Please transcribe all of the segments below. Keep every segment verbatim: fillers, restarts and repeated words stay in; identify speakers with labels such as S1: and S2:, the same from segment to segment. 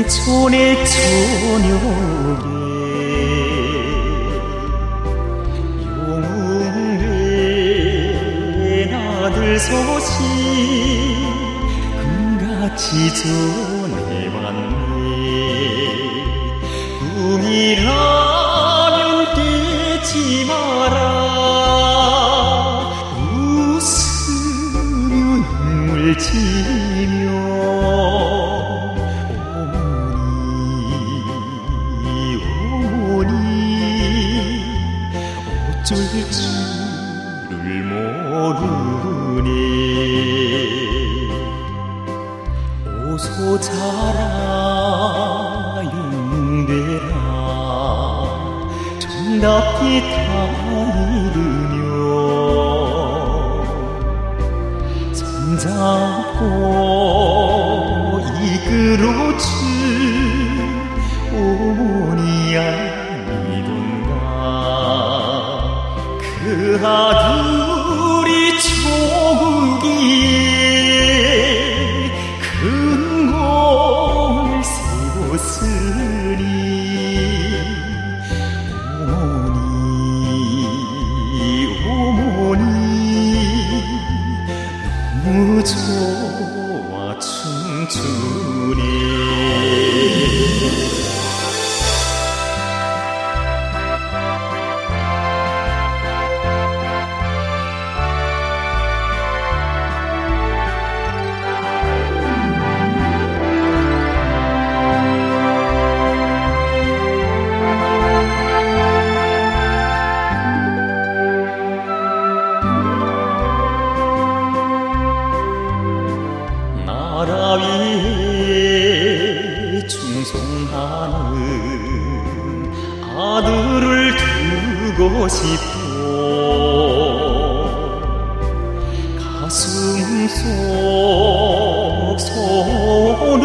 S1: 촌의 저녁에 영웅의 아들 소식 금같이 전해왔네. 꿈이라면 깨지 마라. 웃으며 눈물 지며 어쩔 줄을 모르네. 어서 자라 영웅되라. 정답게 타이르며 손잡고 이끌어줄 어머니야. 그 아들이 조국이에 큰 공을 세웠으니 어머니 어머니 너무 좋아 춤추네. 나라 위에 충성하는 아들을 두고 싶어. 가슴 속 소는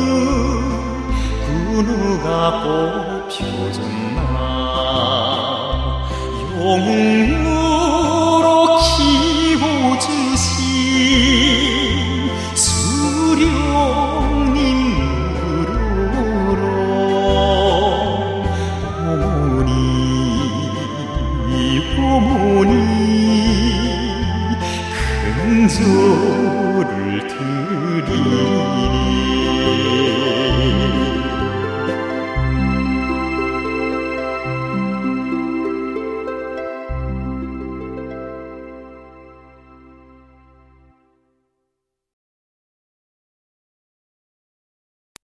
S1: 군우가 꽃펴졌나. 영웅으로 키워주신 수령님 무릎으로 어머니 어머니 큰 절을 드리니.